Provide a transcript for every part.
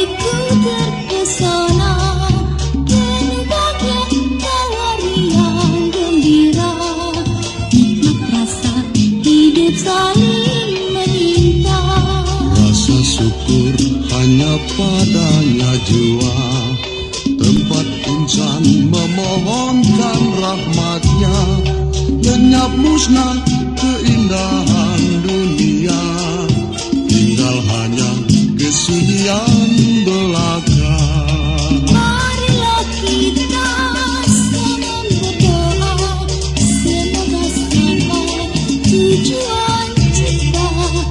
hatiku terpesona penuh bahagia tawa riang gembira, nikmat rasa hidup saling meminta. Rasa syukur hanya padanya jua, tempat insan memohonkan rahmatnya, lenyap musnah keindahan dunia, tinggal hanya kesudian belaka. Marilah kita sama berdoa, semoga sampai tujuan kita.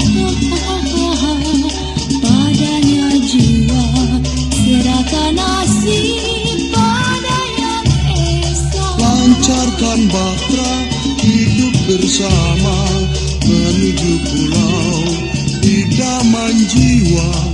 Padanya jua serahkan nasib pada yang esa. Lancarkan bahtera hidup bersama, menuju pulau idaman jiwa.